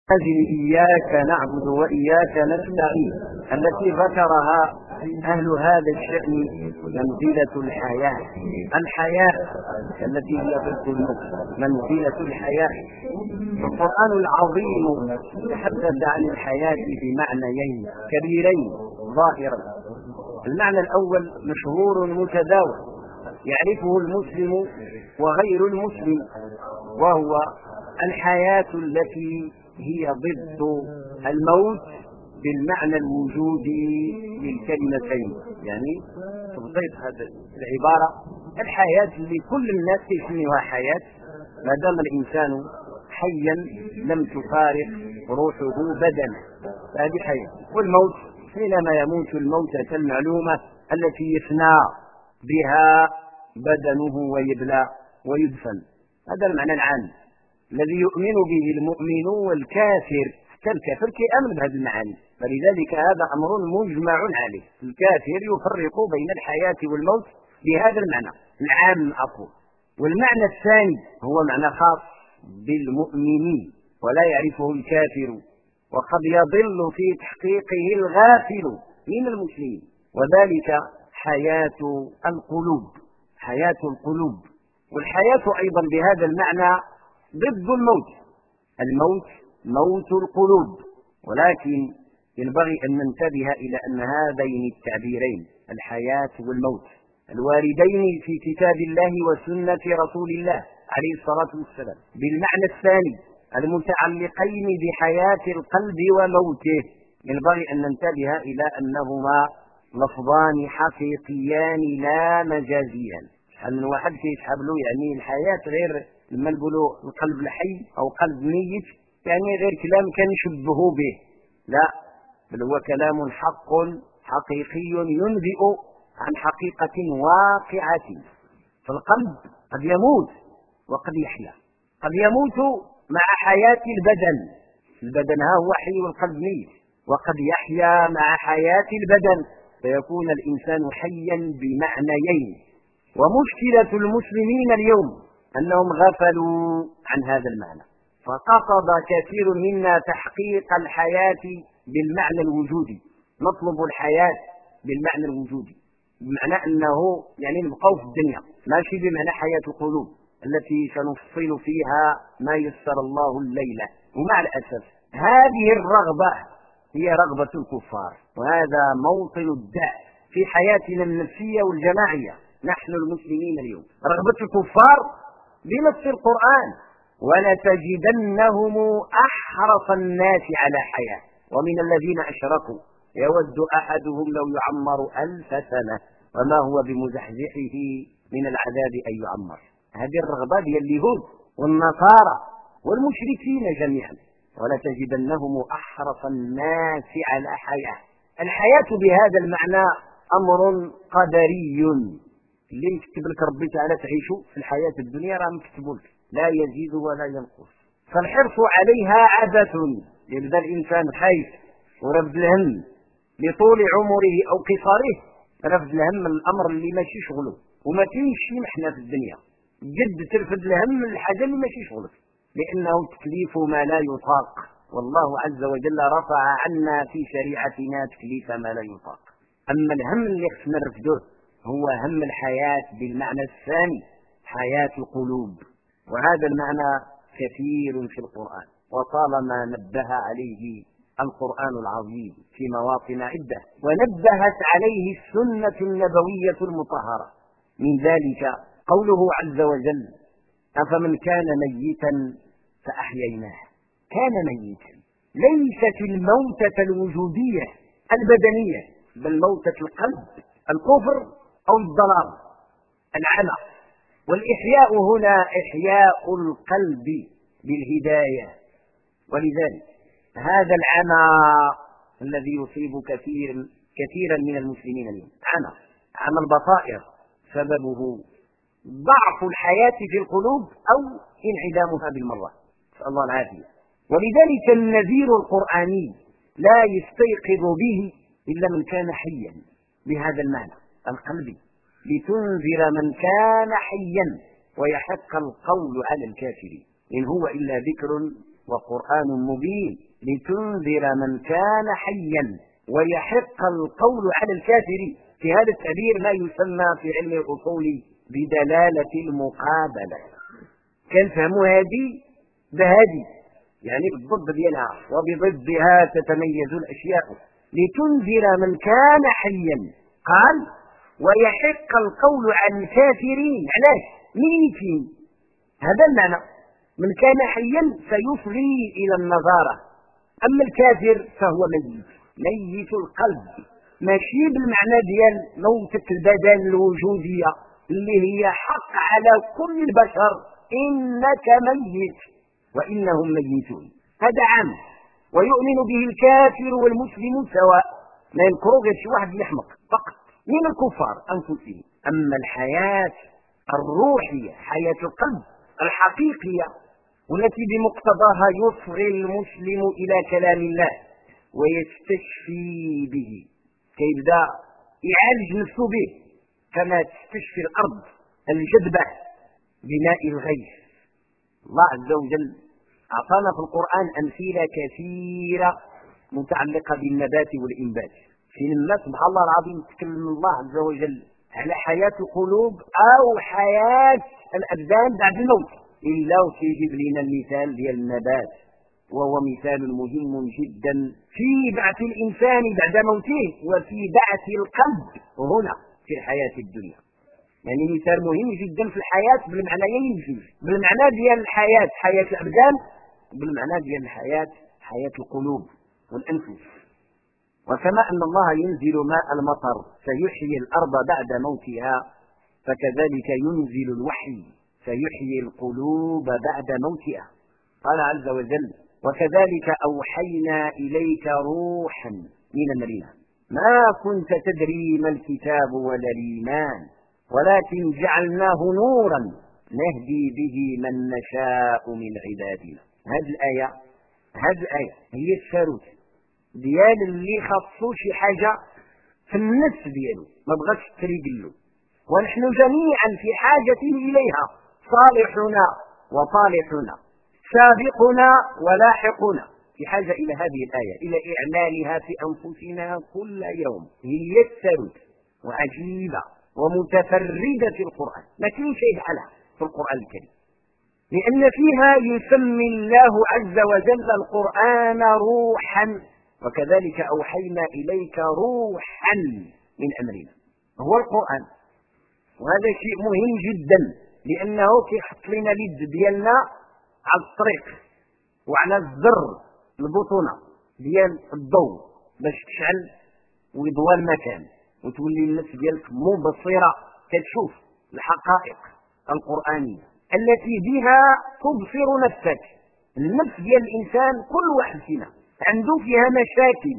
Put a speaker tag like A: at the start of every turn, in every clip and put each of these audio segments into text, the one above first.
A: هذه إياك نعبد وإياك نستعين التي ذكرها أهل هذا الشأن منزلة الحياة التي هي ضد الموت، منزلة الحياة. القرآن العظيم تحدث عن الحياة بمعنيين كبيرين ظاهرا. المعنى الأول مشهور متداول يعرفه المسلم وغير المسلم، وهو الحياة التي هي ضد الموت بالمعنى الوجودي للكلمتين. يعني تبسيط هذه العبارة، الحياة اللي كل الناس يسميها حياة ما دام الإنسان حيا لم تفارق روحه بدنه، هذه حياة. والموت حينما يموت الموتة المعلومة التي يفنى بها بدنه ويبلى ويدفن. هذا المعنى العام الذي يؤمن به المؤمن والكافر. حتى الكافر كيأمن بهذه المعاني، فلذلك هذا أمر مجمع عليه. الكافر يفرق بين الحياة والموت بهذا المعنى العام أقول. والمعنى الثاني هو معنى خاص بالمؤمنين ولا يعرفه الكافر، وقد يضل في تحقيقه الغافل من المسلمين، وذلك حياة القلوب. حياة القلوب، والحياة أيضا بهذا المعنى ضد الموت. الموت موت القلوب، ولكن ينبغي أن ننتبه إلى أن هذين التعبيرين الحياة والموت الواردين في كتاب الله وسنة رسول الله عليه الصلاة والسلام بالمعنى الثاني المتعلقين بحياة القلب وموته، ينبغي أن ننتبه إلى أنهما لفظان حقيقيان لا مجازيان. شحال من واحد كيسحب له يعني الحياة غير لما نقولوا القلب الحي أو قلب ميت، يعني غير كلام كان يشبهوا به، لا، بل هو كلام حق حقيقي ينبئ عن حقيقة واقعة. فالقلب قد يموت وقد يحيا، قد يموت مع حياة البدن ها هو حي والقلب ميت، وقد يحيا مع حياة البدن فيكون الإنسان حيا بمعنيين. ومشكلة المسلمين اليوم أنهم غفلوا عن هذا المعنى، فقصد كثير منا تحقيق الحياة بالمعنى الوجودي. نطلب الحياة بالمعنى الوجودي بمعنى أنه يعني نبقى في الدنيا، ماشي بمعنى حياة القلوب التي سنفصل فيها ما يسر الله الليلة. ومع الأسف هذه الرغبة هي رغبة الكفار، وهذا موطن الداء في حياتنا النفسية والجماعية نحن المسلمين اليوم. رغبة الكفار بنص القرآن: ولتجدنهم أحرص الناس على حياة ومن الذين أشركوا يود أحدهم لو يعمر 1000 سنة وما هو بمزحزحه من العذاب أن يعمر. هذه الرغبة هي اليهود والنصارى والمشركين جميعا. ولتجدنهم أحرص الناس على حياة. الحياة بهذا المعنى أمر قدري، اللي يكتب لك ربي تعالى تعيشوا في الحياة الدنيا راه مكتوب لك، لا يزيد ولا ينقص. فالحرص عليها عادة. يبدا الإنسان خايف ورفض الهم لطول عمره أو قصاره، رفض الهم الأمر اللي ماشي شغله، وما كاينش شي محنة في الدنيا جد ترفض الهم الحاجة اللي ماشي شغلك، لأنه تكليف ما لا يطاق، والله عز وجل رفع عنا في شريعتنا تكليف ما لا يطاق. أما الهم اللي خصنا نرفضه هو هم الحياة بالمعنى الثاني، حياة القلوب، وهذا المعنى كثير في القرآن، وطالما نبه عليه القرآن العظيم في مواطن عدة، ونبهت عليه السنة النبوية المطهرة. من ذلك قوله عز وجل: أفمن كان ميتا فأحييناه. كان ميتا ليست الموتة الوجودية البدنية، بل موتة القلب، الكفر أو الضلال، العمى. والإحياء هنا إحياء القلب بالهداية. ولذلك هذا العمى الذي يصيب كثيرا من المسلمين اليوم، عمى البصائر، سببه ضعف الحياة في القلوب أو انعدامها بالمرة، نسأل الله العافية. ولذلك النذير القرآني لا يستيقظ به إلا من كان حيا بهذا المعنى القلبي، لتنذر من كان حيا ويحق القول على الكافرين إن هو إلا ذكر وقرآن مبين لتنذر من كان حيا ويحق القول على الكافرين. في هذا التعبير ما يسمى في علم الأصول بدلالة المقابلة. كان فهموا هذه بهذه، يعني بالضد ديالها، وبضدها تتميز الأشياء. لتنذر من كان حيا، قال ويحق القول عن الكافرين. علاش؟ ميتين، هذا المعنى. من كان حيا سيفضي إلى النظارة، أما الكافر فهو ميت القلب، ماشي بالمعنى ديال موتة البدن الوجودية اللي هي حق على كل البشر، إنك ميت وإنهم ميتون. هذا عام، ويؤمن به الكافر والمسلم سواء، ما ينكروا غير شي واحد يحمق فقط من الكفار أنفسهم. أما الحياة الروحية، حياة القلب الحقيقية، والتي بمقتضاها يصغي المسلم إلى كلام الله ويستشفي به، كيبدا يعالج نفسه به كما تستشفي الأرض الجذبة بماء الغيث. الله عز وجل أعطانا في القرآن أمثلة كثيرة متعلقة بالنبات والإنبات. في الناس سبحان الله العظيم تكلم الله عز وجل على حياة القلوب أو حياة الأبدان بعد الموت، إلا ويجيب لنا المثال ديال النبات، وهو مثال مهم جدا في بعث الإنسان بعد موته وفي بعث القلب هنا في الحياة الدنيا. يعني مثال مهم جدا في الحياة بالمعنيين، بالمعنى ديال الحياة حياة الأبدان، بالمعنى ديال الحياة حياة القلوب والأنفس. وكما أن الله ينزل ماء المطر فيحيي الأرض بعد موتها، فكذلك ينزل الوحي فيحيي القلوب بعد موتها. قال عز وجل وكذلك أوحينا إليك روحا من أمرنا ما كنت تدري ما الكتاب ولا الإيمان ولكن جعلناه نورا نهدي به من نشاء من عبادنا. هذه الآية هي الثالث ديال اللي خاصو شي حاجة في النفس ديالو ما بغاش تريق له، ونحن جميعا في حاجة إليها، صالحنا وطالحنا، سابقنا ولاحقنا، في حاجة إلى هذه الآية، إلى إعمالها في أنفسنا كل يوم. هي الثالث وعجيبة ومتفردة في القرآن، ما كاين شيء بحالها في القرآن الكريم، لأن فيها يسمي الله عز وجل القرآن روحا، وكذلك أوحينا إليك روحا من أمرنا، هو القرآن. وهذا شيء مهم جدا، لأنه كيحط لنا اليد ديالنا على الطريق وعلى الزر البطونة ديال الضوء باش تشعل ويضوى المكان وتولي النفس ديالك مبصرة كتشوف الحقائق القرآنية التي بها تبصر نفسك. النفس ديال الإنسان كل واحد فينا عنده فيها مشاكل،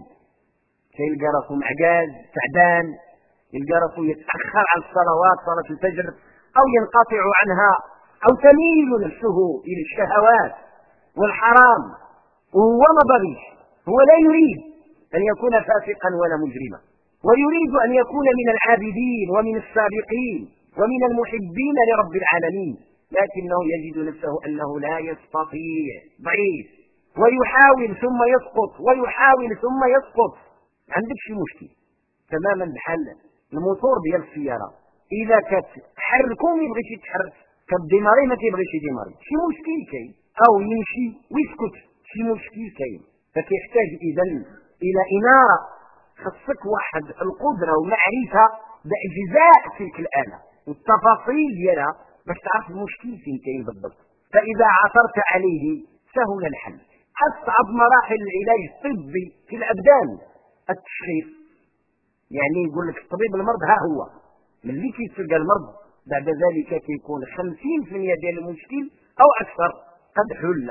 A: كيلقى راسو معجاز تعبان، يلقى راسو يتأخر عن الصلوات صلاة الفجر أو ينقطع عنها أو تميل نفسه إلى الشهوات والحرام، وهو ما بغيش، هو لا يريد أن يكون فاسقا ولا مجرما، ويريد أن يكون من العابدين ومن السابقين ومن المحبين لرب العالمين، لكنه يجد نفسه أنه لا يستطيع، ضعيف، ويحاول ثم يسقط ويحاول ثم يسقط. عندك شي مشكل تماما بحال الموتور ديال السيارة، إذا كتحركو ما يبغيش يتحرك، كديماري ما كيبغيش يديماري، شي مشكل كاين، أو يمشي ويسكت، شي مشكل كاين. فكيحتاج إذن إلى إنارة، خصك واحد القدرة ومعرفة بأجزاء تلك الآلة والتفاصيل ديالها باش تعرف المشكل فين كاين بالضبط. فإذا عثرت عليه سهل الحل. أصعب مراحل العلاج الطبي في الأبدان التشخيص، يعني يقول لك الطبيب المرض ها هو، ملي كيتلقى المرض بعد ذلك كيكون 50% ديال المشكل أو أكثر قد حل.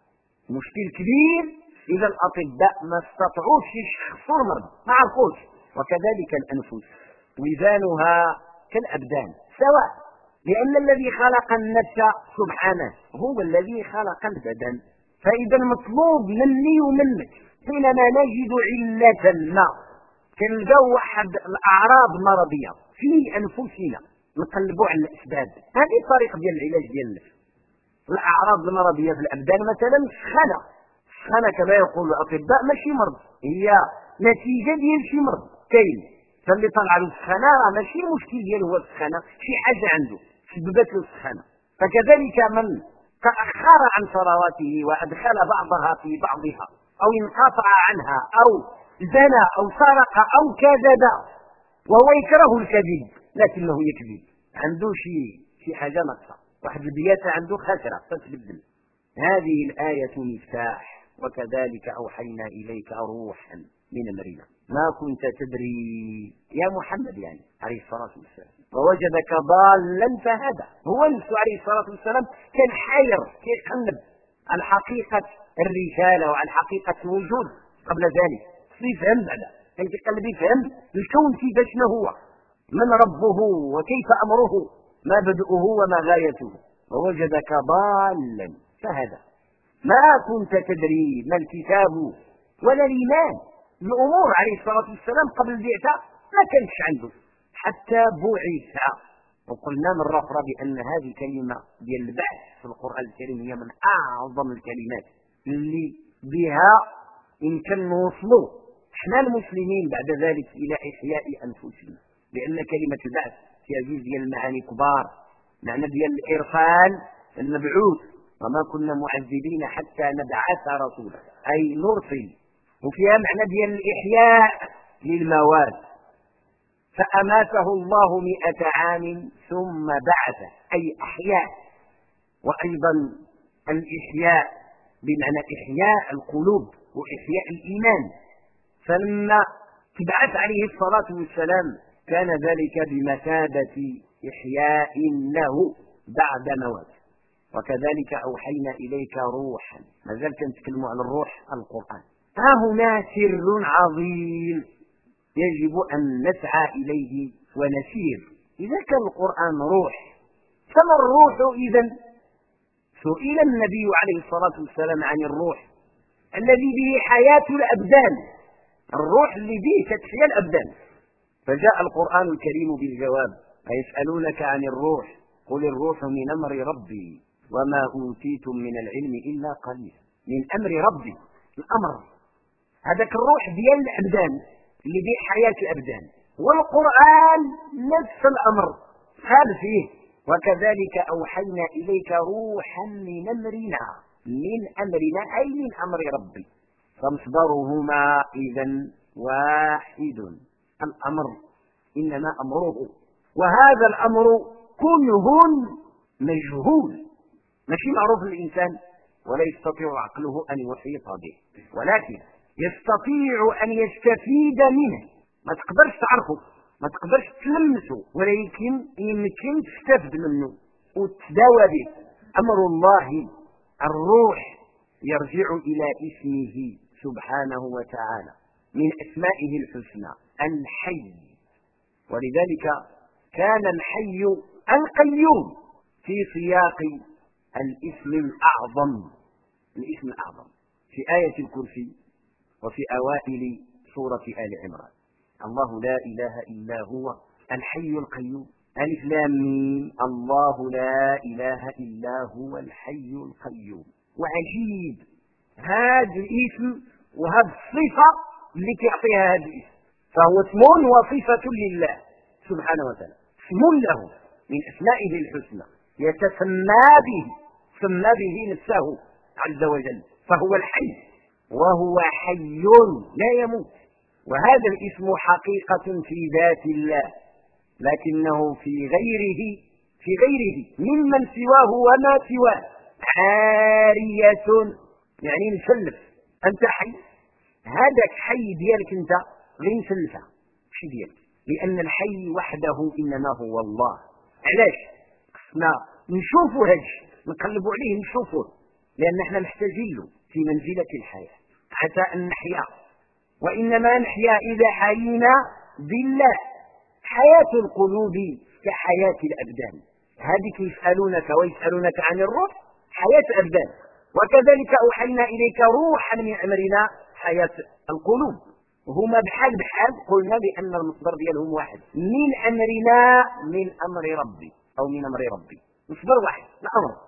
A: مشكل كبير إذا الأطباء ما استطاعوش يشخصوا المرض، ما عرفوش. وكذلك الأنفس وزانها كالأبدان سواء، لأن الذي خلق النفس سبحانه هو الذي خلق البدن. فإذا المطلوب مني ومنك حينما نجد علة ما، كنلقاو واحد الأعراض مرضية في أنفسنا، نقلبوا على الأسباب. هذه الطريقة ديال العلاج ديال النفس. الأعراض المرضية في الأبدان مثلا السخانة كما يقول الأطباء ماشي مرض، هي نتيجة ديال شي مرض كاين، فاللي طلع له السخانة راه ماشي مشكل ديالو هو السخانة، شي حاجة عنده سببت له السخانة. فكذلك من تأخر عن صلواته وأدخل بعضها في بعضها أو انقطع عنها أو زنى أو سرق أو كذب وهو يكره الكذب لكنه يكذب، عنده شي حاجة ناقصة، واحد البياسة عنده خسرة فتبدل. هذه الآية مفتاح. وكذلك أوحينا إليك روحا من أمرنا ما كنت تدري يا محمد يعني عليه الصلاة والسلام ووجدك ضالا فهدى. هو نفسه عليه الصلاة والسلام كان حير كيقلب عن حقيقة الرسالة وعن حقيقة الوجود قبل ذلك، يفهم بعدا كان كيقلب يفهم الكون كيفاش ما هو، من ربه وكيف أمره، ما بدؤه وما غايته. ووجدك ضالا فهدى. ما كنت تدري ما الكتاب ولا الإيمان، الأمور عليه الصلاة والسلام قبل البعثة ما كانش عنده حتى بعث. وقلنا مرة أخرى بأن هذه الكلمة ديال البعث في القرآن الكريم هي من أعظم الكلمات اللي بها يمكن نوصلوا احنا المسلمين بعد ذلك إلى إحياء أنفسنا، لأن كلمة البعث فيها جزء ديال المعاني كبار، معنى ديال الإرسال المبعوث، وما كنا معذبين حتى نبعث رسولا أي نرسل، وفيها معنى ديال الإحياء للمواد، فأماته الله 100 عام ثم بعث أي أحياء. وأيضا الإحياء بمعنى إحياء القلوب وإحياء الإيمان، فلما تبعث عليه الصلاة والسلام كان ذلك بمثابة إحياء له بعد موت. وكذلك أوحينا إليك روحا، ما زال نتكلم عن الروح القرآن. ها هنا سر عظيم يجب أن نسعى إليه ونسير. إذا كان القرآن روح فما الروح إذن؟ سئل النبي عليه الصلاة والسلام عن الروح الذي به حياة الأبدان، الروح اللي به تحيا الأبدان، فجاء القرآن الكريم بالجواب: يسألونك عن الروح قل الروح من أمر ربي وما أوتيتم من العلم إلا قليلا. من أمر ربي، الأمر هذاك الروح ديال الأبدان اللي به حياة الأبدان، والقرآن نفس الأمر قال فيه: وكذلك أوحينا إليك روحا من أمرنا، من أمرنا أي من أمر ربي، فمصدرهما إذن واحد، الأمر إنما أمره، وهذا الأمر كنه مجهول ماشي معروف للإنسان ولا يستطيع عقله أن يحيط به، ولكن يستطيع أن يستفيد منه. ما تقدرش تعرفه، ما تقدرش تلمسه، ولكن يمكن تستفد منه وتداوى به. أمر الله الروح يرجع إلى اسمه سبحانه وتعالى، من أسمائه الحسنى الحي، ولذلك كان الحي القيوم في سياق الاسم الأعظم، الاسم الأعظم في آية الكرسي وفي أوائل سورة آل عمران: الله لا إله إلا هو الحي القيوم، ألف لام ميم، الله لا إله إلا هو الحي القيوم. وعجيب هذا الاسم وهذه الصفة اللي كيعطيها هذا الاسم، فهو اسم وصفة لله سبحانه وتعالى، اسم له من أسمائه الحسنى يتسمى به، سمى به نفسه عز وجل، فهو الحي وهو حي لا يموت. وهذا الاسم حقيقة في ذات الله، لكنه في غيره ممن سواه وما سواه عارية، يعني نسلف. أنت حي، هذاك حي ديالك أنت غير نسلفها ماشي ديالك، لأن الحي وحده إنما هو الله. علاش خصنا نشوفوا هذا الشيء، نقلبوا عليه نشوفوه، لأن احنا محتاجين له في منزلة الحياة حتى أن نحيا، وإنما نحيا إذا حيينا بالله. حياة القلوب كحياة الأبدان، هذه ويسألونك عن الروح، حياة الأبدان. وكذلك أوحينا إليك روحا من أمرنا، حياة القلوب. هما بحال قلنا بأن المصدر ديالهم واحد، من أمرنا، من أمر ربي أو من أمر ربي، مصدر واحد الأمر.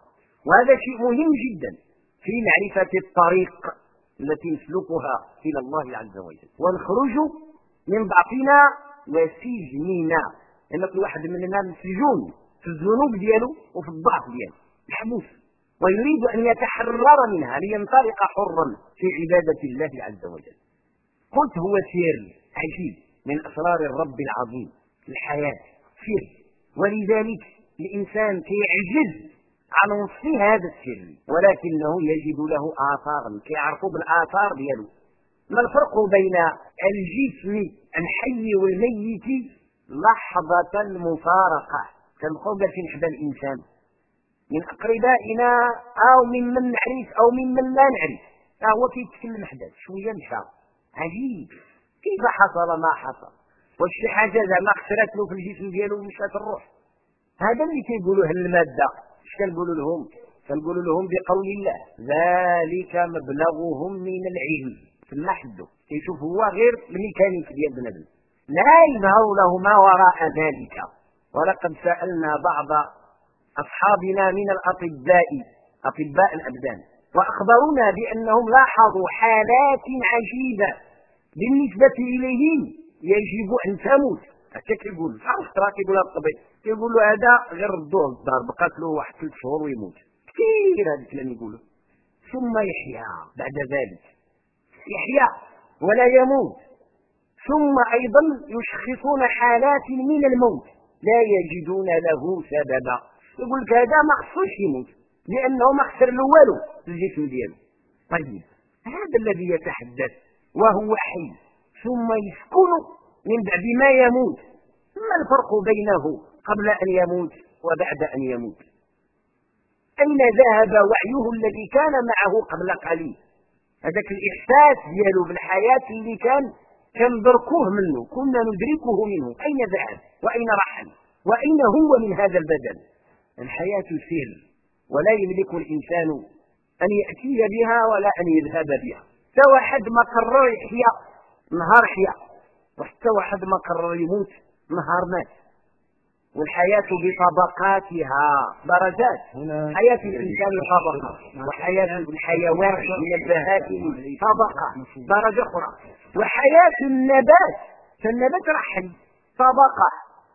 A: وهذا شيء مهم جدا في معرفة الطريق التي نسلكها إلى الله عز وجل، ونخرج من ضعفنا وسجننا، لأن كل واحد مننا مسجون في الذنوب دياله وفي الضعف دياله، محبوس، ويريد أن يتحرر منها لينطلق حرا في عبادة الله عز وجل. قلت هو سر عجيب من أسرار الرب العظيم الحياة، سر، ولذلك الإنسان كيعجز عن وصف هذا السر، ولكنه يجد له آثارا كيعرفوا بالآثار ديالو. ما الفرق بين الجسم الحي والميت لحظة المفارقة؟ كنبقاو جالسين حدا الإنسان من أقربائنا أو ممن نعرف أو ممن لا نعرف، هو كيتكلم حدا شوية مشى، عجيب كيف حصل ما حصل، واش شي حاجة زعما خسرت له في الجسم ديالو ومشات الروح؟ هذا اللي كيقولوه المادة. اش كنقولوا لهم؟ كنقولوا لهم بقول الله ذلك مبلغهم من العلم، في حده كيشوف هو غير الميكانيك ديال بنادم، لا يظهر له ما وراء ذلك. ولقد سألنا بعض أصحابنا من الأطباء أطباء الأبدان وأخبرونا بأنهم لاحظوا حالات عجيبة بالنسبة إليهم يجب أن تموت. هكا كيقول ترى كيقول الطبيب، كيقول له هذا غير ردوه للدار بقات له واحد 3 شهور ويموت، كثير هذا الكلام يقوله. ثم يحيا بعد ذلك، يحيا ولا يموت. ثم أيضا يشخصون حالات من الموت لا يجدون له سببا، يقول لك هذا ما خصوش يموت لأنه ما خسر له والو في الجسم ديالو. طيب هذا الذي يتحدث وهو حي ثم يسكن من بعد ما يموت، ما الفرق بينه قبل أن يموت وبعد أن يموت؟ أين ذهب وعيه الذي كان معه قبل قليل؟ هذاك الإحساس ديالو بالحياة اللي كان كندركوه منه، كنا ندركه منه، أين ذهب وأين رحل وأين هو من هذا البدن؟ الحياة سر، ولا يملك الإنسان أن يأتي بها ولا أن يذهب بها. حتى واحد ما قرر يحيا نهار حيا، وحتى واحد ما قرر يموت نهار مات. والحياة بطبقاتها درجات، حياة الإنسان طبقة، وحياة الحيوان من البهائم طبقة درجة أخرى، وحياة النبات فالنبات رحل طبقة.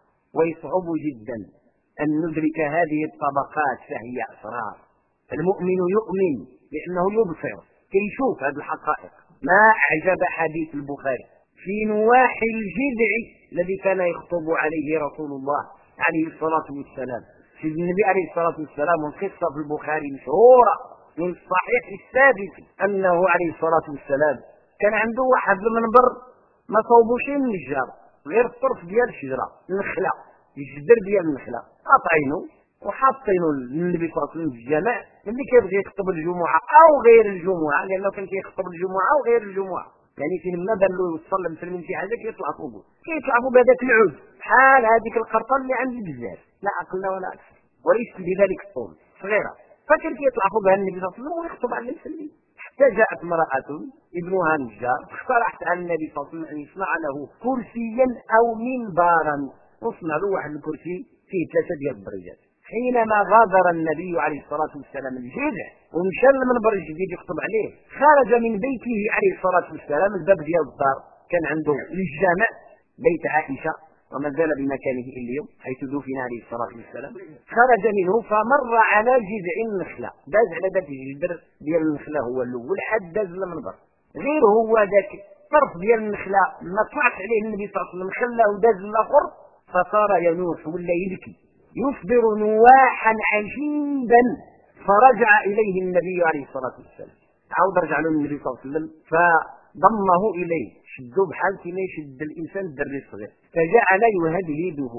A: ويصعب جدا أن ندرك هذه الطبقات، فهي أسرار. المؤمن يؤمن لأنه يبصر كيشوف هذه الحقائق. ما أعجب حديث البخاري في نواحي الجذع الذي كان يخطب عليه رسول الله عليه الصلاة والسلام. سيد النبي عليه الصلاة والسلام، والقصة في البخاري مشهورة من الصحيح الثابت أنه عليه الصلاة والسلام كان عنده واحد المنبر ما صوبوش من الجار، غير الطرف ديال الشجرة النخلة، الجدر ديال النخلة قاطعينه وحاطينه النبي صلى الله عليه وسلم في الجامع ملي كيبغي يخطب الجمعة أو غير الجمعة، لأنه كان كيخطب الجمعة أو غير الجمعة، يعني فين ما بان له يوصل لمسلمين شي حاجة كيطلع فوقه، كيطلع فوق هذاك العود بحال هذيك القرطة اللي عند بزاف، لا أقل ولا أكثر، وليس بذلك الطول صغيرة، فكان كيطلع فوقها النبي صلى الله عليه وسلم ويخطب على المسلمين. حتى جاءت امرأة ابنها نجار اقترحت على النبي صلى الله عليه وسلم أن يصنع له كرسيا أو منبرا، وصنع له واحد الكرسي فيه 3 ديال الدرجات. حينما غادر النبي عليه الصلاة والسلام الجذع ومشى للمنبر الجديد يخطب عليه، خرج من بيته عليه الصلاة والسلام الباب ديال الدار كان عنده للجامع بيت عائشة وما زال بمكانه إلى اليوم حيث دفن عليه الصلاة والسلام، خرج منه فمر على جذع النخلة، داز على ذاك الجذر ديال النخلة هو الأول حتى داز للمنبر، غير هو ذاك الطرف ديال النخلة ما طلعت عليه النبي صلى الله عليه وسلم خلاه وداز الآخر فصار ينوح ولا يبكي يصدر نواحا عجيبا. فرجع إليه النبي عليه الصلاة والسلام، عاود رجع له النبي صلى الله عليه وسلم فضمه إليه، شدوا بحال كما يشد الإنسان الدري الصغير، فجعل يهدهده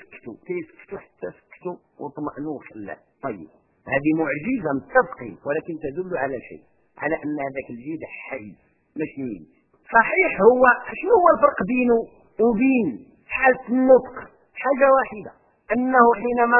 A: كيسكتوا حتى سكتوا واطمأنوا وخلاه. طيب هذه معجزة متفقين، ولكن تدل على شيء، على أن هذاك الجيد حي ماشي ميت. صحيح هو شنو هو الفرق بينه وبين حالة النطق؟ حاجة واحدة، أنه حينما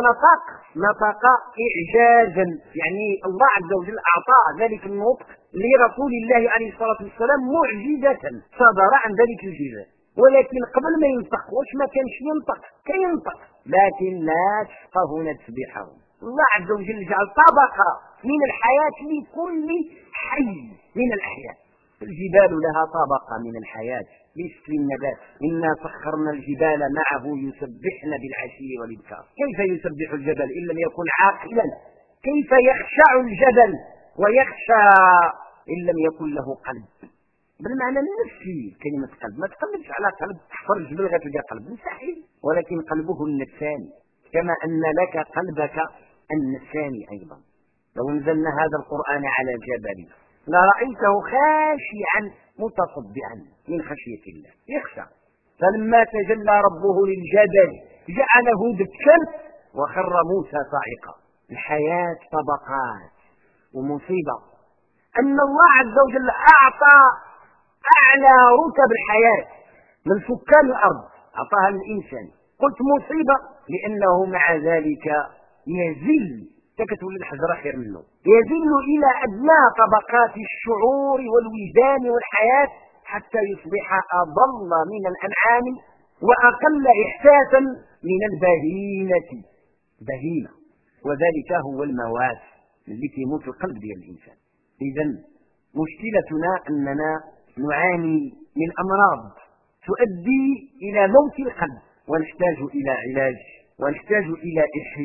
A: نطق إعجازا، يعني الله عز وجل أعطى ذلك النطق لرسول الله عليه الصلاة والسلام معجزة صدر عن ذلك الجزاء، ولكن قبل ما ينطق واش ما كانش ينطق؟ كينطق لكن لا تفقهون تسبيحهم الله عز وجل جعل طبقة من الحياة لكل حي من الأحياء. الجبال لها طبقة من الحياة مثل النبات. إنا سخرنا الجبال معه يسبحن بالعشي والإبكار. كيف يسبح الجبل إن لم يكن عاقلا؟ كيف يخشع الجبل ويخشى إن لم يكن له قلب؟ بالمعنى النفسي كلمة قلب. ما تقلبش على قلب تحفر الجبل غتلقى قلب مستحيل، ولكن قلبه النفساني، كما أن لك قلبك النفساني أيضا. لو نزلنا هذا القرآن على جبل لرأيته خاشعا متصدعا من خشية الله، يخشى. فلما تجلى ربه للجبل جعله دكا وخر موسى صاعقا. الحياة طبقات، ومصيبة أن الله عز وجل أعطى أعلى رتب الحياة من سكان الأرض، أعطاها للإنسان. قلت مصيبة لأنه مع ذلك يزل، تكتولي الحجر خير منه، يزل إلى أدنى طبقات الشعور والوجدان والحياة حتى يصبح أضل من الأنعام وأقل إحساسا من البهيمة. بهيمة، وذلك هو الموات اللي يموت القلب ديال الإنسان. إذن مشكلتنا أننا نعاني من أمراض تؤدي إلى موت القلب، ونحتاج إلى علاج، ونحتاج إلى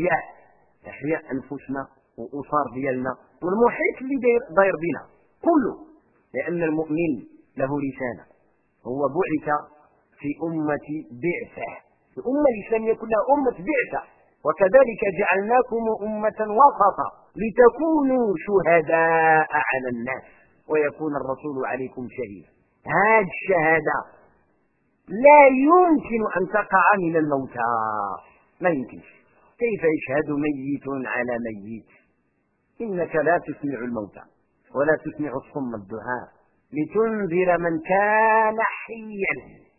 A: إحياء أنفسنا وأسار ديالنا والمحيط اللي داير بنا كله. لأن المؤمن له رسالة، هو بعث في أمة بعثة، الأمة الإسلامية كلها أمة بعثة، وكذلك جعلناكم أمة وسطا لتكونوا شهداء على الناس ويكون الرسول عليكم شهيدا. هذه الشهادة لا يمكن أن تقع من الموتى، ما يمكنش. كيف يشهد ميت على ميت؟ إنك لا تسمع الموتى ولا تسمع الصم الدعاء لتنذر من كان حيا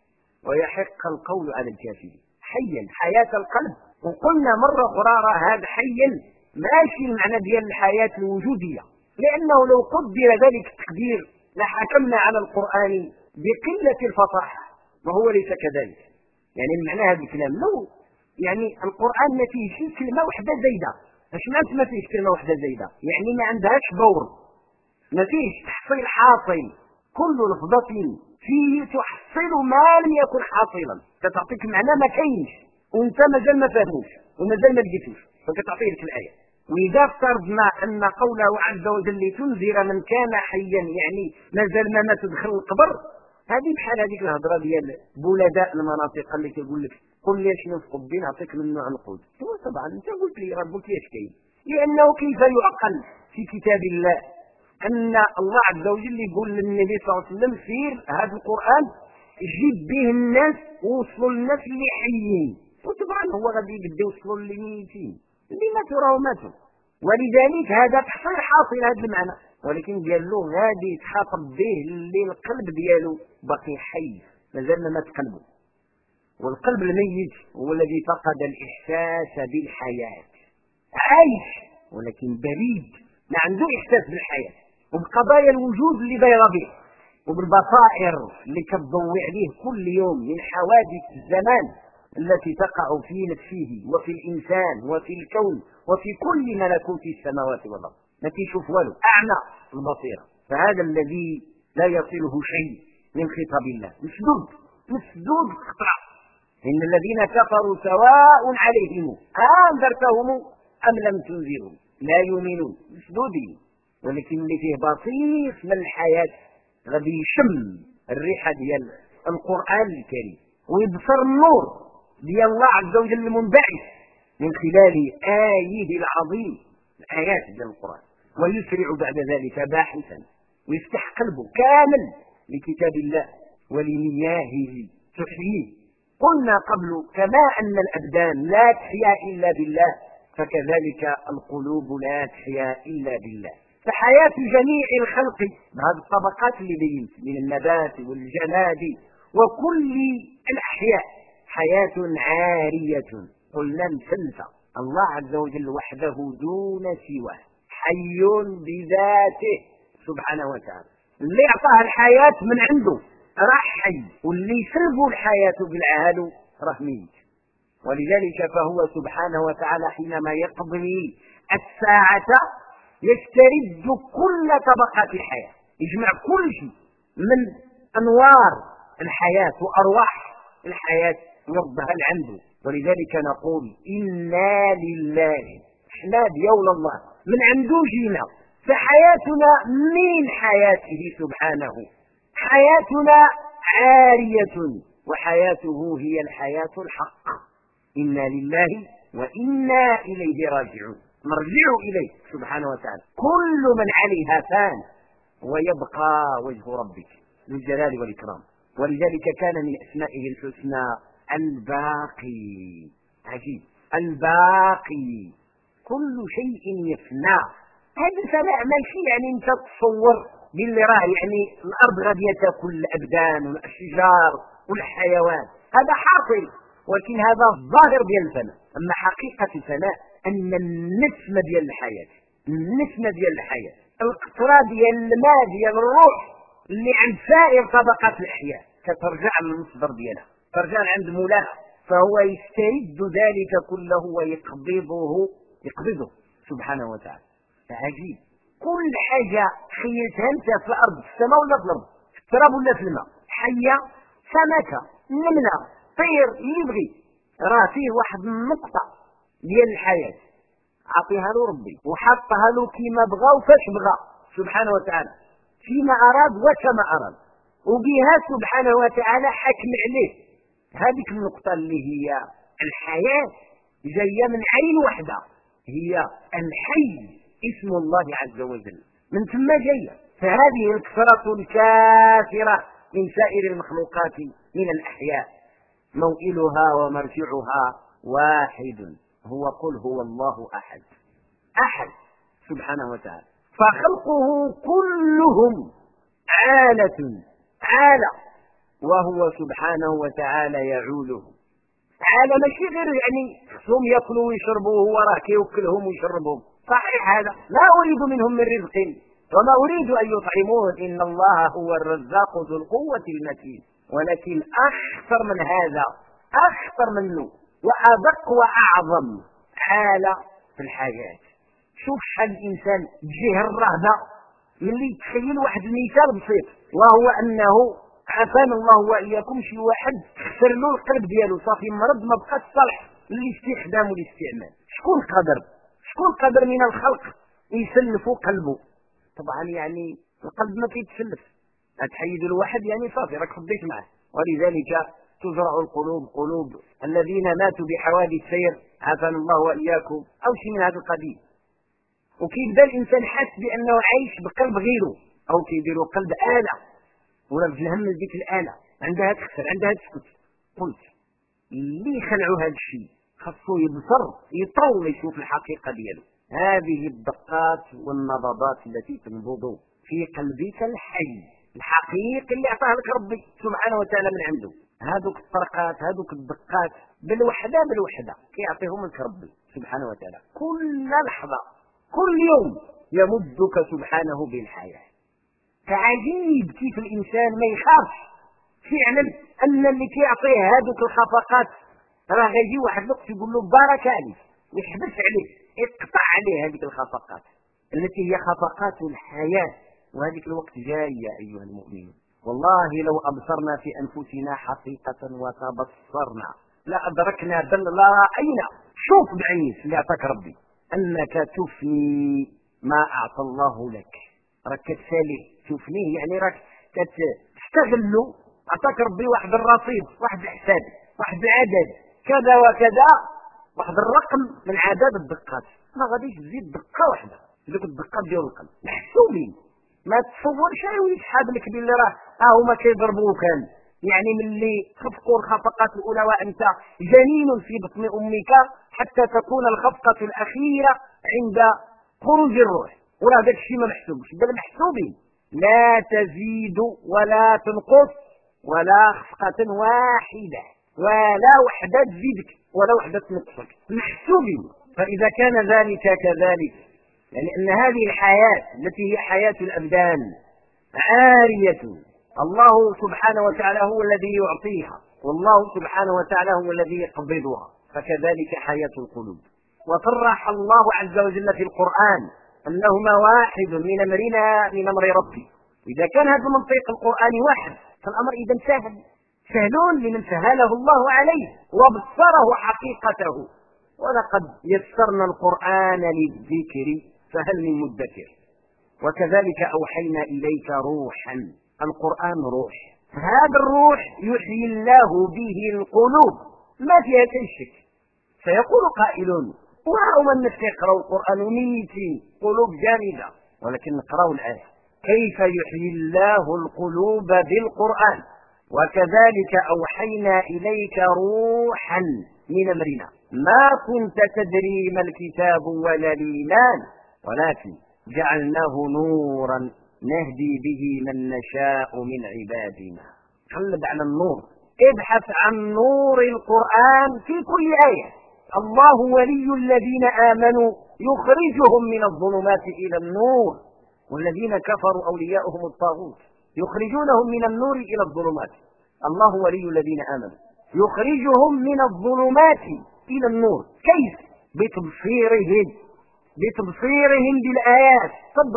A: ويحق القول على الكافرين. حيا، حياة القلب. وقلنا مرة أخرى هذا حيا ماشي المعنى ديال الحياة الوجودية، لأنه لو قدر ذلك التقدير لحكمنا على القرآن بقلة الفصاحة، وهو ليس كذلك. يعني المعنى هذا الكلام لو يعني القرآن ما فيه شي كلمة واحدة زايدة. اش معنات ما فيهش كلمة واحدة زايدة؟ يعني ما عندهاش دور، ما فيهش تحصيل حاصل. كل لفظة فيه تحصل ما لم يكن حاصلا، كتعطيك معنى ما كاينش وانت مازال ما فهموش ومازال ما لقيتوش، فكتعطيه لك الآية. وإذا افترضنا أن قوله عز وجل لتنذر من كان حيا يعني مازال ما تدخل القبر، هذه بحال هذيك الهضره ديال بلداء المناطق اللي كيقول لك قل لي شنو في قبي نعطيك منه عنقود. هو طبعا انت قلت لي راه قلت لي اش كاين، لانه كيف يعقل في كتاب الله ان الله عز وجل يقول للنبي صلى الله عليه وسلم سير هذا القران جيب به الناس ووصلوا للناس اللي حيين، وطبعا هو غادي يبدا يوصلوا اللي ميتين اللي ماتوا راهو ماتوا. ولذلك هذا تحصيل حاصل هذا المعنى، ولكن قال له غادي يتخاطب به اللي القلب ديالو باقي حي مازال ما مات قلبه. والقلب الميت هو الذي فقد الإحساس بالحياة، عايش ولكن بريد، ما عنده إحساس بالحياة وبقضايا الوجود اللي دايره به وبالبصائر اللي كتضوي عليه كل يوم من حوادث الزمان التي تقع في نفسه وفي الإنسان وفي الكون وفي كل ملكوت السماوات والأرض. ما كيشوف والو، أعمى البصيرة. فهذا الذي لا يصله شيء من خطاب الله، مسدود قطع. إن الذين كفروا سواء عليهم أنذرتهم أم لم تنذرهم لا يؤمنون، مسدودين. ولكن اللي فيه بسيط من الحياة غادي يشم الريحة ديال القرآن الكريم ويبصر النور ديال الله عز وجل المنبعث من خلال آيه العظيم، الآيات ديال القرآن، ويسرع بعد ذلك باحثا ويفتح قلبه كامل لكتاب الله ولمياهه تحييه. قلنا قبل كما أن الأبدان لا تحيا إلا بالله فكذلك القلوب لا تحيا إلا بالله. فحياة جميع الخلق بهذه الطبقات اللي بينت من النبات والجماد وكل الأحياء حياة عارية. قلنا مثلثة، الله عز وجل وحده دون سواه، حي بذاته سبحانه وتعالى. اللي أعطاها الحياة من عنده راح حي، واللي يسلبه الحياة بالعهل راه ميت. ولذلك فهو سبحانه وتعالى حينما يقضي الساعة يسترد كل طبقات الحياة، يجمع كل شيء من أنوار الحياة وأرواح الحياة يرضها عنده. ولذلك نقول إنا لله، احنا ديول الله، من عنده جينا، فحياتنا من حياته سبحانه، حياتنا عارية وحياته هي الحياة الحق. إنا لله وإنا إليه راجعون، نرجع إليه سبحانه وتعالى. كل من عليها فان ويبقى وجه ربك ذو الجلال والإكرام. ولذلك كان من أسمائه الحسنى الباقي. عجيب، الباقي، كل شيء يفنى. هذا الفناء ماشي يعني انت تصور باللي راه يعني الارض غاديه تاكل الابدان والاشجار والحيوان، هذا حاصل، ولكن هذا الظاهر ديال الفناء. اما حقيقه الفناء ان النسمه ديال الحياه، النسمه ديال الحياه، القطره ديال الماء ديال الروح اللي عند سائر طبقات الاحياء كترجع للمصدر ديالها، ترجع عند مولاها، فهو يسترد ذلك كله ويقبضه سبحانه وتعالى. عجيب، كل حاجة خيلتها انت في الارض، في السماء ولا في الارض، في التراب ولا في الماء، حية، سمكة، نملة، طير، اللي يبغي، راه فيه واحد النقطة ديال الحياة عطيها له ربي وحطها له كما بغى وفاش بغى سبحانه وتعالى، فيما أراد وكما أراد، وبها سبحانه وتعالى حكم عليه. هذه النقطة اللي هي الحياة جاية من عين واحدة، هي الحي، اسم الله عز وجل، من ثم جاية. فهذه الكثرة الكافرة من سائر المخلوقات من الأحياء موئلها ومرجعها واحد، هو قل هو الله أحد، أحد سبحانه وتعالى. فخلقه كلهم عالة وهو سبحانه وتعالى يعوله. عالة ماشي غير يعني خصهم يأكلوا ويشربوا، هو راه كيوكلهم ويشربهم، صحيح هذا، لا أريد منهم من رزق وما أريد أن يطعمون، إن الله هو الرزاق ذو القوة المتين. ولكن أخطر من هذا، أخطر منه وأدق وأعظم حالة في الحياة. شوف حال الإنسان تجيه الرهبة ملي يتخيل واحد المثال بسيط، وهو أنه عافانا الله وإياكم شي واحد خسر له القلب ديالو، صافي مرض ما بقاش صالح للاستخدام والاستعمال. شكون قدر من الخلق يسلفوا قلبه؟ طبعا يعني القلب ما كيتسلف، تحيد الواحد يعني صافي راك فضيت معه. ولذلك تزرع القلوب، قلوب الذين ماتوا بحوادث سير عافانا الله وإياكم أو شيء من هذا القبيل، وكيبدا الإنسان حاس بأنه عايش بقلب غيره، أو كيديروا قلب آلة ولا في الهم ديك الآلة عندها تخسر عندها تسكت. قلت اللي يخلعوا هذا الشيء خاصو يبصر يطول يشوف الحقيقة ديالو. هذه الدقات والنبضات التي تنبض في قلبك الحي الحقيقي اللي أعطاه لك ربي سبحانه وتعالى من عنده، هذوك الطرقات هذوك الدقات بالوحدة كيعطيهم لك ربي سبحانه وتعالى كل لحظة كل يوم، يمدك سبحانه بالحياة. فعجيب كيف الإنسان ما يخافش فعلا أن اللي كيعطيه هذوك الخفقات راه غيجي واحد الوقت يقول له بارك عليك، يحبس عليه، يقطع عليه هذه الخفقات التي هي خفقات الحياة. وهذه الوقت جاية أيها المؤمنون، والله لو أبصرنا في أنفسنا حقيقة وتبصرنا لأدركنا بل لا رأينا. شوف بعينيك اللي أعطاك ربي أنك تفني ما أعطى الله لك، راك تسالي تفنيه يعني راك تستغله. أعطاك ربي واحد الرصيد، واحد الحساب، واحد العدد كذا وكذا، واحد الرقم من عدد الدقات، ما غاديش تزيد دقة واحدة، ذوك الدقات ديال القلب محسوبين. ما تصورش ويسحب لك باللي راه هما كيضربوك كان يعني ملي خفقوا الخفقات الاولى وانت جنين في بطن امك حتى تكون الخفقه الاخيره عند خروج الروح، ولا هذا الشيء ما محسوبش، بل محسوبين. لا تزيد ولا تنقص ولا خفقه واحده، ولا وحده تزيدك ولا وحده تنقصك، محسوبين. فاذا كان ذلك كذلك، يعني أن هذه الحياة التي هي حياة الأبدان عارية، الله سبحانه وتعالى هو الذي يعطيها، والله سبحانه وتعالى هو الذي يقبضها، فكذلك حياة القلوب. وصرح الله عز وجل في القرآن أنهما واحد من أمرنا من أمر ربي. إذا كان هذا المنطق القرآني واحد فالأمر إذا سهل لمن سهله الله عليه وبصره حقيقته. ولقد يسرنا القرآن للذكر فهل من مدكر. وكذلك أوحينا إليك روحا، القرآن روح، هذا الروح يحيي الله به القلوب، ما فيها شيء شك. سيقول قائلون وهو الناس يقرأوا القرآن وميتين قلوب جامدة، ولكن نقرأوا الآية كيف يحيي الله القلوب بالقرآن. وكذلك أوحينا إليك روحا من أمرنا ما كنت تدري ما الكتاب ولا الإيمان ولكن جعلناه نورا نهدي به من نشاء من عبادنا. قلب على النور، ابحث عن نور القرآن في كل آية. الله ولي الذين آمنوا يخرجهم من الظلمات إلى النور والذين كفروا أولياؤهم الطاغوت يخرجونهم من النور إلى الظلمات. الله ولي الذين آمنوا يخرجهم من الظلمات إلى النور. كيف؟ بتبصيرهم بالآيات،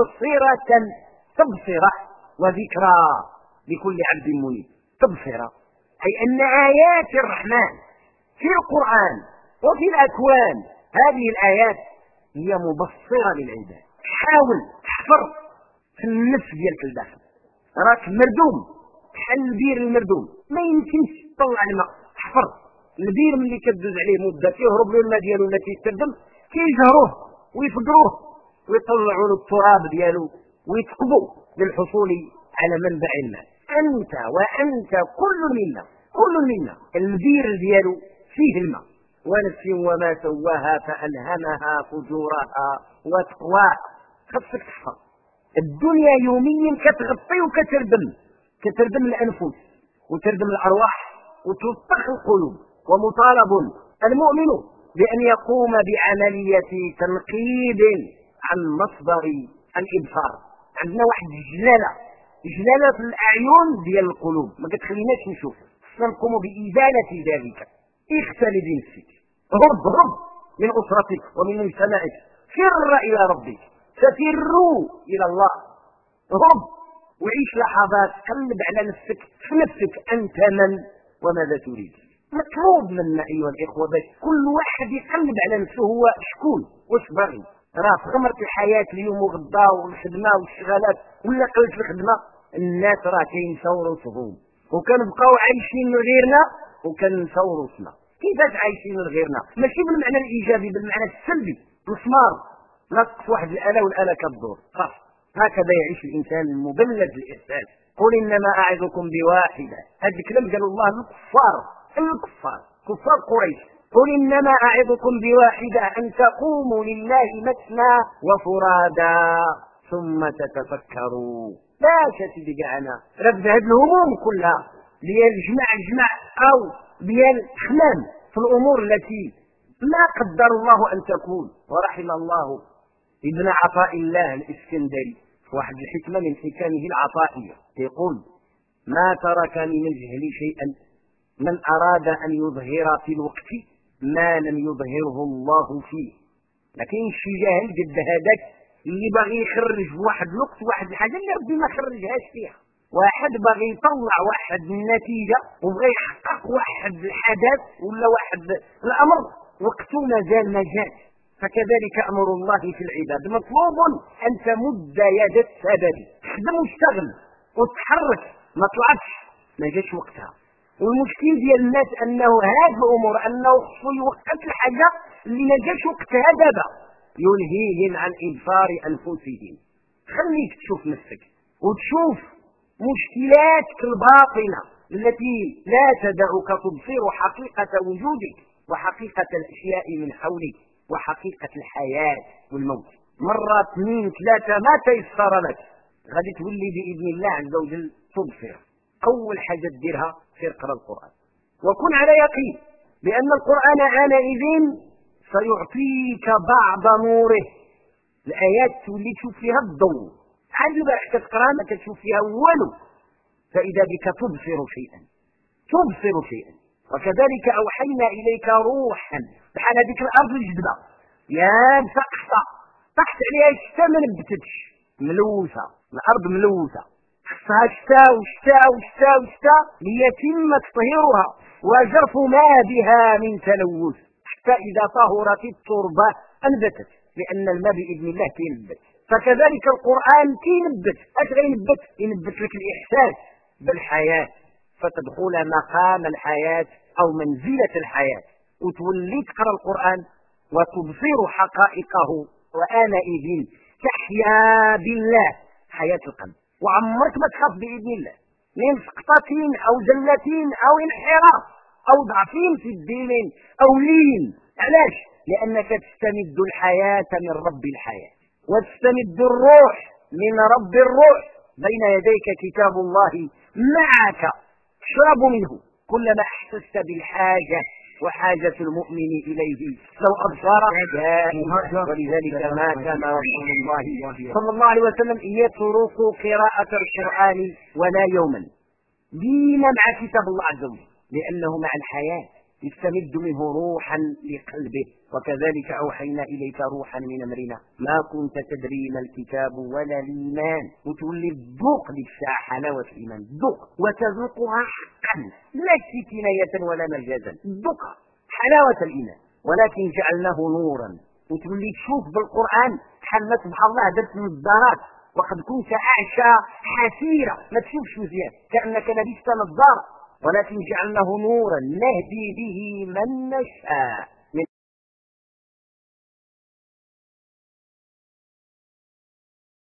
A: تبصرة وذكرى لكل عبد منيب. تبصرة أي أن آيات الرحمن في القرآن وفي الأكوان هذه الآيات هي مبصرة للعباد. حاول تحفر في النفس ديالك الداخل، راك مردوم بحال البير المردوم، ما يمكنش تطلع الماء. تحفر البير ملي كتدوز عليه مده كيهرب له الماء ديالو ولا كيتردم، كيجهروه ويفجروه ويطلعوا له التراب ديالو ويتقبوا للحصول على منبع الماء. انت وانت كل منا البير ديالو فيه الماء. ونفس وما سواها فألهمها فجورها وتقواها. خصك تحفظ. الدنيا يوميا كتغطي كتردم الأنفس وتردم الأرواح وتوسخ القلوب. ومطالب المؤمن بأن يقوم بعملية تنقيب عن مصدر الإبصار. عندنا واحد جلالة في الأعين ديال القلوب ما كتخليناش نشوف. نقوم بإزالة ذلك. اختل بنفسك، هرب من أسرتك ومن مجتمعك، فر إلى ربك، ففروا إلى الله. هرب وعيش لحظات، قلب على نفسك في نفسك أنت من وماذا تريد. مطلوب منا أيها الإخوة باش كل واحد يقلب على نفسه هو شكون واش باغي. راه في غمرة الحياة اليوم وغدا والخدمة والشغالات ولا قلت الخدمة الناس راه كينساو روسهم وكنبقاو عايشين من غيرنا وكنساو روسنا. كيفاش عايشين من غيرنا؟ ماشي بالمعنى الإيجابي، بالمعنى السلبي. مسمار نقص واحد الآلة والآلة كتدور صح. هكذا يعيش الإنسان المبلد الإحساس. قل إنما أعظكم بواحدة. هذا الكلام قالوا الله الكفار كفار قريش. قل إنما أعظكم بواحدة أن تقوموا لله مثنى وفرادا ثم تتفكروا. لا شتي بقعنا رفض هذه الهموم كلها ديال الجمع أو ديال الحمام في الأمور التي ما قدر الله أن تكون. ورحم الله ابن عطاء الله الإسكندري واحد الحكمة من حكمه العطائية يقول ما ترك من الجهل شيئا من أراد أن يظهر في الوقت ما لم يظهره الله فيه. لكن شي جاهل قد هذاك اللي باغي يخرج واحد الوقت واحد الحاجة اللي ربي ما خرجهاش فيها. واحد باغي يطلع واحد النتيجة وبغى يحقق واحد الحدث ولا واحد الأمر وقته مازال ما جاش. فكذلك أمر الله في العباد. مطلوب أن تمد يد السبب، تخدم واشتغل وتحرك، ما طلعتش ما جاش وقتها. والمشكل ديال الناس أنه هذه الأمور أنه خصو يوقت الحاجة اللي ما جاش وقتها دابا يلهيهم عن إبصار أنفسهم. خليك تشوف نفسك وتشوف مشكلاتك الباطنة التي لا تدعك تبصر حقيقة وجودك وحقيقة الأشياء من حولك وحقيقة الحياة والموت. مرة 2 3 ما تيسر لك غادي تولي بإذن الله عز وجل تبصر. أول حاجة تديرها في اقرأ القرآن وكن على يقين بأن القرآن آنئذ سيعطيك بعض نوره. الآيات تولي تشوف فيها الضوء، عاد البارح تقرأ ما تشوف فيها والو، فإذا بك تبصر شيئا. وكذلك أوحينا إليك روحا بحال هذيك الأرض الجدبة يا سقطة طحت عليها الشتاء ما نبتتش، ملوثة الأرض ملوثة، خصها شتاء وشتاء وشتاء وشتاء ليتم تطهيرها وجرف ما بها من تلوث حتى إذا طهرت التربة أنبتت، لأن الماء بإذن الله كينبت. فكذلك القرآن كينبت. اش غينبت؟ ينبت لك الإحساس بالحياة، فتدخل مقام الحياة أو منزلة الحياة، وتولي تقرأ القرآن وتبصر حقائقه، وآنئذ تحيا بالله حياة القلب، وعمرك ما تخاف بإذن الله من سقطة أو زلة أو انحراف أو ضعف في الدين أو لين. علاش؟ لأنك تستمد الحياة من رب الحياة، وتستمد الروح من رب الروح. بين يديك كتاب الله معك، اشرب منه كلما احسست بالحاجة، وحاجة المؤمن إليه لو أبصر. ولذلك ما كان رسول الله صلى الله عليه وسلم يترك قراءة القرآن ولا يوما، دينا مع كتاب الله عز وجل، لأنه مع الحياة يستمد منه روحا لقلبه. وكذلك أوحينا إليك روحا من أمرنا ما كنت تدري ما الكتاب ولا الإيمان، وتولي الذوق للساعة حلاوة الإيمان، ذوق وتذوقها حقا لا كناية ولا مجازا، ذوق حلاوة الإيمان. ولكن جعلناه نورا، وتولي تشوف بالقرآن حلت سبحان الله درت نظارات، وقد كنت أعشى حسيرة ما تشوفش مزيان كأنك لبست نظارة، ولكن جعلناه نورا نهدي به من نشاء